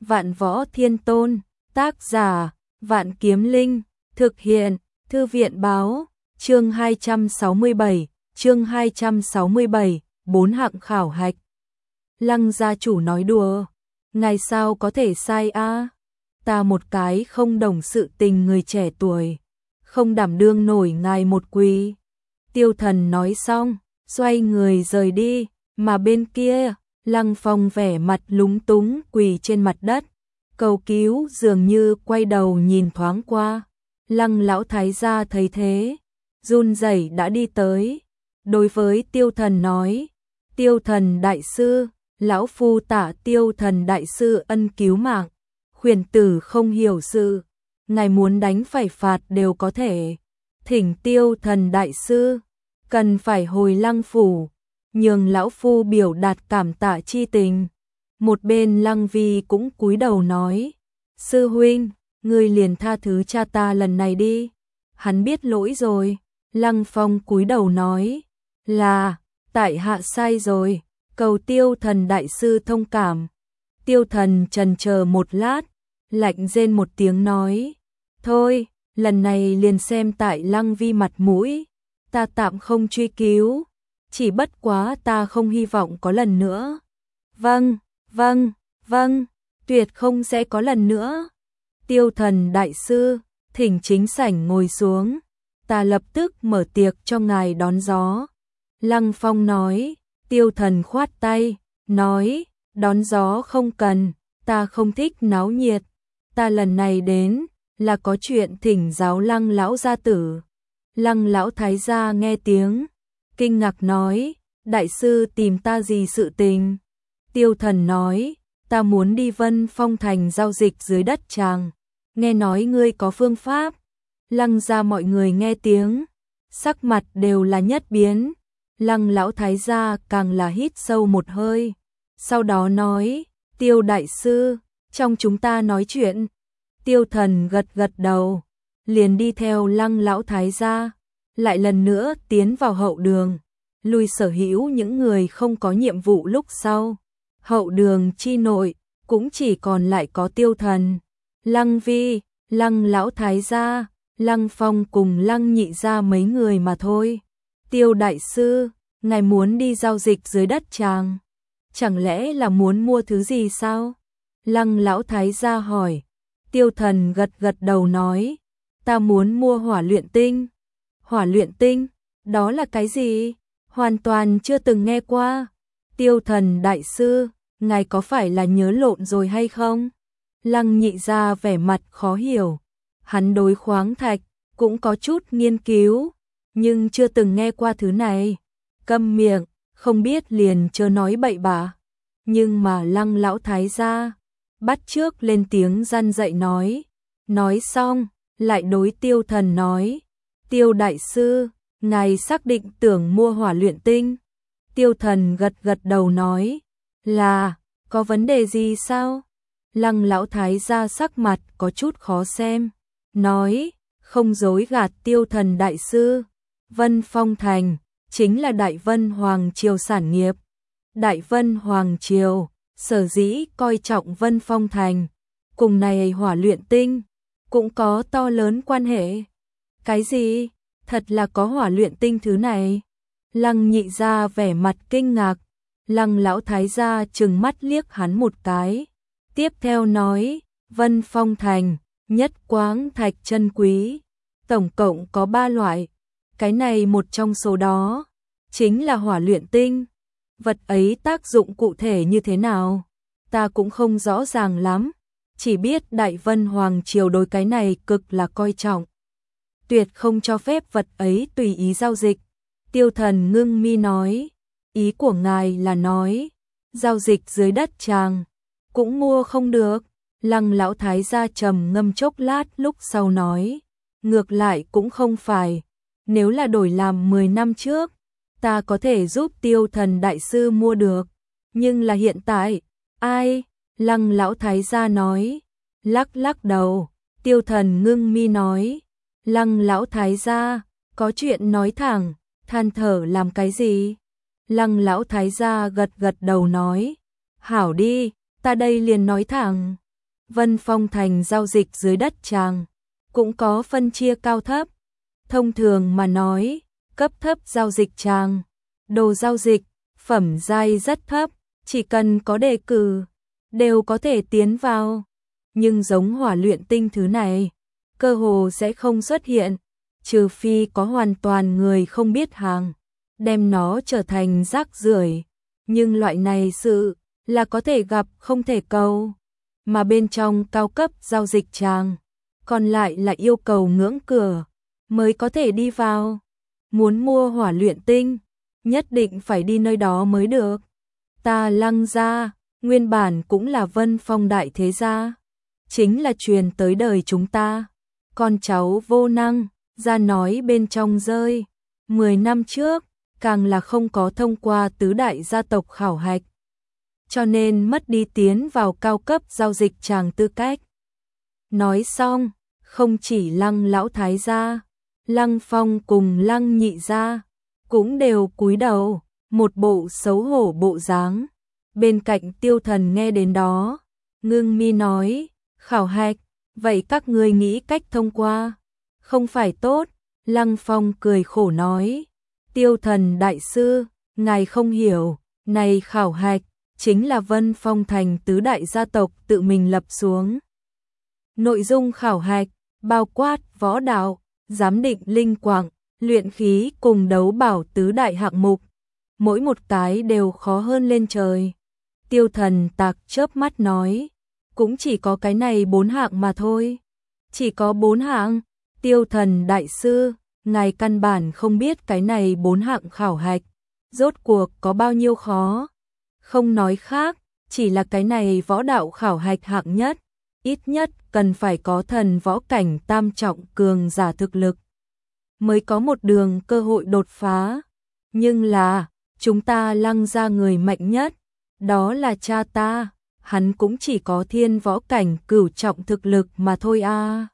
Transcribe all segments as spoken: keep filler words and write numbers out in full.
Vạn Võ Thiên Tôn, tác giả, Vạn Kiếm Linh, thực hiện, Thư viện báo, chương hai trăm sáu mươi bảy, chương hai trăm sáu mươi bảy, bốn hạng khảo hạch. Lăng gia chủ nói đùa, ngài sao có thể sai a? Ta một cái không đồng sự tình người trẻ tuổi, không đảm đương nổi ngài một quý. Tiêu Thần nói xong, xoay người rời đi, mà bên kia, Lăng Phong vẻ mặt lúng túng quỳ trên mặt đất, cầu cứu dường như quay đầu nhìn thoáng qua. Lăng lão thái gia thấy thế, run rẩy đã đi tới, đối với Tiêu Thần nói: Tiêu Thần đại sư, lão phu tạ Tiêu Thần đại sư ân cứu mạng, khuyển tử không hiểu sự, ngài muốn đánh phải phạt đều có thể, thỉnh Tiêu Thần đại sư cần phải hồi Lăng phủ, nhường lão phu biểu đạt cảm tạ chi tình. Một bên Lăng Vi cũng cúi đầu nói: sư huynh, ngươi liền tha thứ cha ta lần này đi, hắn biết lỗi rồi. Lăng Phong cúi đầu nói: là, tại hạ sai rồi, cầu Tiêu Thần đại sư thông cảm. Tiêu Thần trần chờ một lát, lạnh rên một tiếng nói: thôi, lần này liền xem tại Lăng Vi mặt mũi, ta tạm không truy cứu, chỉ bất quá ta không hy vọng có lần nữa. Vâng, vâng, vâng, tuyệt không sẽ có lần nữa. Tiêu Thần đại sư, thỉnh chính sảnh ngồi xuống, ta lập tức mở tiệc cho ngài đón gió. Lăng Phong nói. Tiêu Thần khoát tay, nói: đón gió không cần, ta không thích náo nhiệt, ta lần này đến là có chuyện thỉnh giáo Lăng lão gia tử. Lăng lão thái gia nghe tiếng, kinh ngạc nói: đại sư tìm ta gì sự tình? Tiêu Thần nói: ta muốn đi Vân Phong thành giao dịch dưới đất tràng, nghe nói ngươi có phương pháp. Lăng gia mọi người nghe tiếng, sắc mặt đều là nhất biến. Lăng lão thái gia càng là hít sâu một hơi, sau đó nói: Tiêu đại sư, trong chúng ta nói chuyện. Tiêu Thần gật gật đầu, liền đi theo Lăng lão thái gia, lại lần nữa tiến vào hậu đường, lui sở hữu những người không có nhiệm vụ. Lúc sau, hậu đường chi nội cũng chỉ còn lại có Tiêu Thần, Lăng Vi, Lăng lão thái gia, Lăng Phong cùng Lăng nhị gia mấy người mà thôi. Tiêu đại sư, ngài muốn đi giao dịch dưới đất tràng, chẳng lẽ là muốn mua thứ gì sao? Lăng lão thái gia hỏi. Tiêu Thần gật gật đầu nói: ta muốn mua hỏa luyện tinh. Hỏa luyện tinh, đó là cái gì? Hoàn toàn chưa từng nghe qua. Tiêu Thần đại sư, ngài có phải là nhớ lộn rồi hay không? Lăng nhị gia vẻ mặt khó hiểu, hắn đối khoáng thạch cũng có chút nghiên cứu, nhưng chưa từng nghe qua thứ này. Câm miệng, không biết liền chớ nói bậy bạ. Nhưng mà Lăng lão thái gia bắt chước lên tiếng răn dạy nói. Nói xong, lại đối Tiêu Thần nói: Tiêu đại sư, ngài xác định tưởng mua hỏa luyện tinh? Tiêu Thần gật gật đầu nói: là, có vấn đề gì sao? Lăng lão thái gia sắc mặt có chút khó xem, nói: không dối gạt Tiêu Thần đại sư, Vân Phong thành chính là Đại Vân Hoàng triều sản nghiệp. Đại Vân Hoàng triều sở dĩ coi trọng Vân Phong thành, cùng này hỏa luyện tinh cũng có to lớn quan hệ. Cái gì? Thật là có hỏa luyện tinh thứ này? Lăng nhị gia vẻ mặt kinh ngạc. Lăng lão thái gia trừng mắt liếc hắn một cái, tiếp theo nói: Vân Phong thành nhất quáng thạch chân quý, tổng cộng có ba loại, cái này một trong số đó chính là hỏa luyện tinh. Vật ấy tác dụng cụ thể như thế nào, ta cũng không rõ ràng lắm, chỉ biết Đại Vân Hoàng triều đối cái này cực là coi trọng, tuyệt không cho phép vật ấy tùy ý giao dịch. Tiêu Thần ngưng mi nói: ý của ngài là nói, giao dịch dưới đất tràng cũng mua không được? Lăng lão thái gia trầm ngâm chốc lát lúc sau nói: ngược lại cũng không phải, nếu là đổi làm mười năm trước, ta có thể giúp Tiêu Thần đại sư mua được, nhưng là hiện tại, ai? Lăng lão thái gia nói, lắc lắc đầu. Tiêu Thần ngưng mi nói: Lăng lão thái gia, có chuyện nói thẳng, than thở làm cái gì? Lăng lão thái gia gật gật đầu nói: hảo đi, ta đây liền nói thẳng. Vân Phong thành giao dịch dưới đất chàng, cũng có phân chia cao thấp. Thông thường mà nói, cấp thấp giao dịch chàng, đồ giao dịch, phẩm giai rất thấp, chỉ cần có đề cử, đều có thể tiến vào. Nhưng giống hỏa luyện tinh thứ này, cơ hồ sẽ không xuất hiện, trừ phi có hoàn toàn người không biết hàng, đem nó trở thành rác rưởi. Nhưng loại này sự là có thể gặp không thể cầu. Mà bên trong cao cấp giao dịch tràng, còn lại là yêu cầu ngưỡng cửa mới có thể đi vào. Muốn mua hỏa luyện tinh, nhất định phải đi nơi đó mới được. Ta Lăng gia, nguyên bản cũng là Vân Phong đại thế gia, chính là truyền tới đời chúng ta. Con cháu vô năng, ra nói bên trong rơi. Mười năm trước, càng là không có thông qua tứ đại gia tộc khảo hạch, cho nên mất đi tiến vào cao cấp giao dịch tràng tư cách. Nói xong, không chỉ Lăng lão thái gia, Lăng Phong cùng Lăng nhị gia cũng đều cúi đầu, một bộ xấu hổ bộ dáng. Bên cạnh Tiêu Thần nghe đến đó, ngưng mi nói, khảo hạch, vậy các ngươi nghĩ cách thông qua, không phải tốt. Lăng Phong cười khổ nói, Tiêu Thần đại sư, ngài không hiểu, này khảo hạch, chính là Vân Phong thành tứ đại gia tộc tự mình lập xuống. Nội dung khảo hạch, bao quát võ đạo, giám định linh quạng, luyện khí cùng đấu bảo tứ đại hạng mục. Mỗi một cái đều khó hơn lên trời. Tiêu Thần tạc chớp mắt nói, cũng chỉ có cái này bốn hạng mà thôi. Chỉ có bốn hạng? Tiêu Thần đại sư, ngài căn bản không biết cái này bốn hạng khảo hạch, rốt cuộc có bao nhiêu khó. Không nói khác, chỉ là cái này võ đạo khảo hạch hạng nhất, ít nhất cần phải có thần võ cảnh tam trọng cường giả thực lực, mới có một đường cơ hội đột phá. Nhưng là, chúng ta Lăng gia người mạnh nhất, đó là cha ta, hắn cũng chỉ có thiên võ cảnh cửu trọng thực lực mà thôi a. À.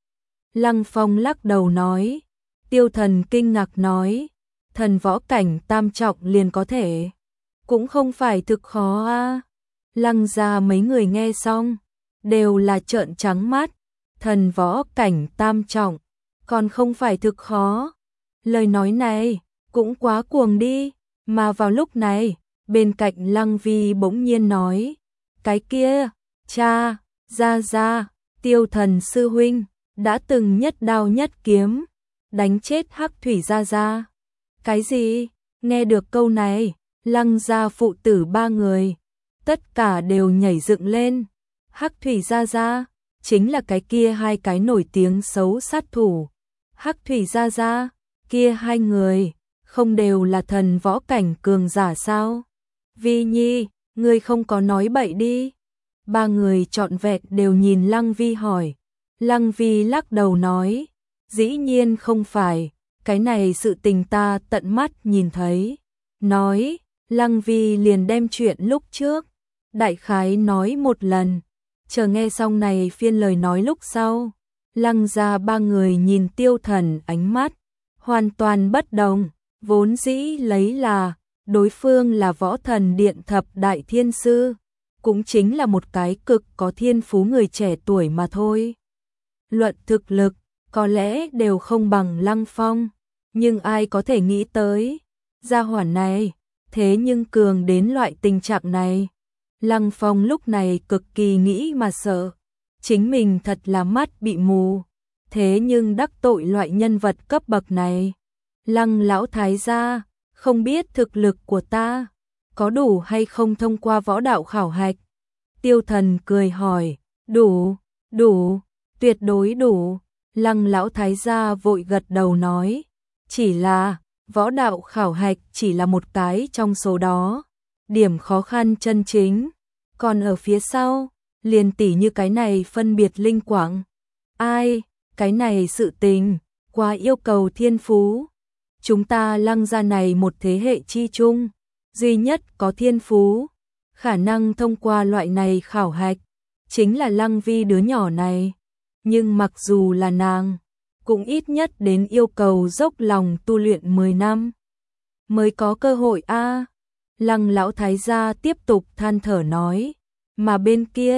Lăng Phong lắc đầu nói, Tiêu Thần kinh ngạc nói, thần võ cảnh tam trọng liền có thể, cũng không phải thực khó a. À. Lăng gia mấy người nghe xong, đều là trợn trắng mắt, thần võ cảnh tam trọng, còn không phải thực khó. Lời nói này, cũng quá cuồng đi, mà vào lúc này, bên cạnh Lăng Vi bỗng nhiên nói, cái kia, cha, gia gia, Tiêu Thần sư huynh, đã từng nhất đao nhất kiếm, đánh chết Hắc Thủy gia gia. Cái gì? Nghe được câu này, Lăng gia phụ tử ba người, tất cả đều nhảy dựng lên. Hắc Thủy gia gia, chính là cái kia hai cái nổi tiếng xấu sát thủ. Hắc Thủy gia gia, kia hai người, không đều là thần võ cảnh cường giả sao? Vi Nhi, ngươi không có nói bậy đi. Ba người trọn vẹn đều nhìn Lăng Vi hỏi. Lăng Vi lắc đầu nói, dĩ nhiên không phải, cái này sự tình ta tận mắt nhìn thấy. Nói, Lăng Vi liền đem chuyện lúc trước, đại khái nói một lần. Chờ nghe xong này phiên lời nói lúc sau, Lăng gia ba người nhìn Tiêu Thần ánh mắt hoàn toàn bất đồng, vốn dĩ lấy là đối phương là võ thần điện thập đại thiên sư, cũng chính là một cái cực có thiên phú người trẻ tuổi mà thôi. Luận thực lực, có lẽ đều không bằng Lăng Phong, nhưng ai có thể nghĩ tới, gia hỏa này, thế nhưng cường đến loại tình trạng này. Lăng Phong lúc này cực kỳ nghĩ mà sợ, chính mình thật là mắt bị mù, thế nhưng đắc tội loại nhân vật cấp bậc này. Lăng lão thái gia, không biết thực lực của ta có đủ hay không thông qua võ đạo khảo hạch. Tiêu Thần cười hỏi, đủ, đủ, tuyệt đối đủ. Lăng lão thái gia vội gật đầu nói, chỉ là võ đạo khảo hạch chỉ là một cái trong số đó, điểm khó khăn chân chính, còn ở phía sau, liền tỉ như cái này phân biệt linh quạng. Ai, cái này sự tình, quá yêu cầu thiên phú. Chúng ta Lăng gia này một thế hệ chi chung, duy nhất có thiên phú, khả năng thông qua loại này khảo hạch, chính là Lăng Vi đứa nhỏ này. Nhưng mặc dù là nàng, cũng ít nhất đến yêu cầu dốc lòng tu luyện mười năm, mới có cơ hội a. À. Lăng lão thái gia tiếp tục than thở nói, mà bên kia,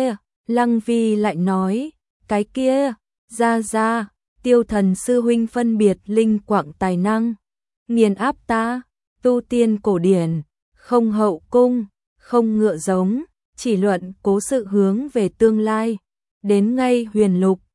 Lăng Vi lại nói, cái kia, ra ra, Tiêu Thần sư huynh phân biệt linh quạng tài năng, nghiền áp ta, tu tiên cổ điển, không hậu cung, không ngựa giống, chỉ luận cố sự hướng về tương lai, đến ngay huyền lục,